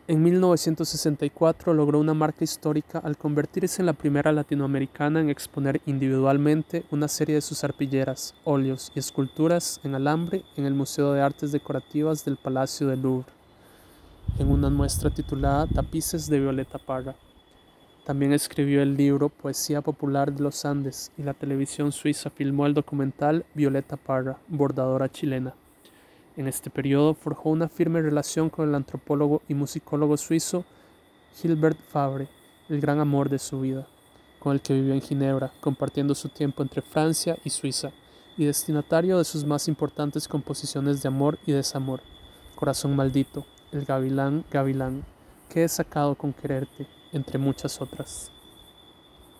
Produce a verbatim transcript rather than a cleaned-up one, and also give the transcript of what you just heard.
En mil novecientos sesenta y cuatro logró una marca histórica al convertirse en la primera latinoamericana en exponer individualmente una serie de sus arpilleras, óleos y esculturas en alambre en el Museo de Artes Decorativas del Palacio del Louvre, en una muestra titulada Tapices de Violeta Parra. También escribió el libro Poesía Popular de los Andes y la televisión suiza filmó el documental Violeta Parra, bordadora chilena. En este periodo forjó una firme relación con el antropólogo y musicólogo suizo Gilbert Fabre, el gran amor de su vida, con el que vivió en Ginebra, compartiendo su tiempo entre Francia y Suiza, y destinatario de sus más importantes composiciones de amor y desamor, Corazón maldito, El gavilán, gavilán, Qué he sacado con quererte, entre muchas otras.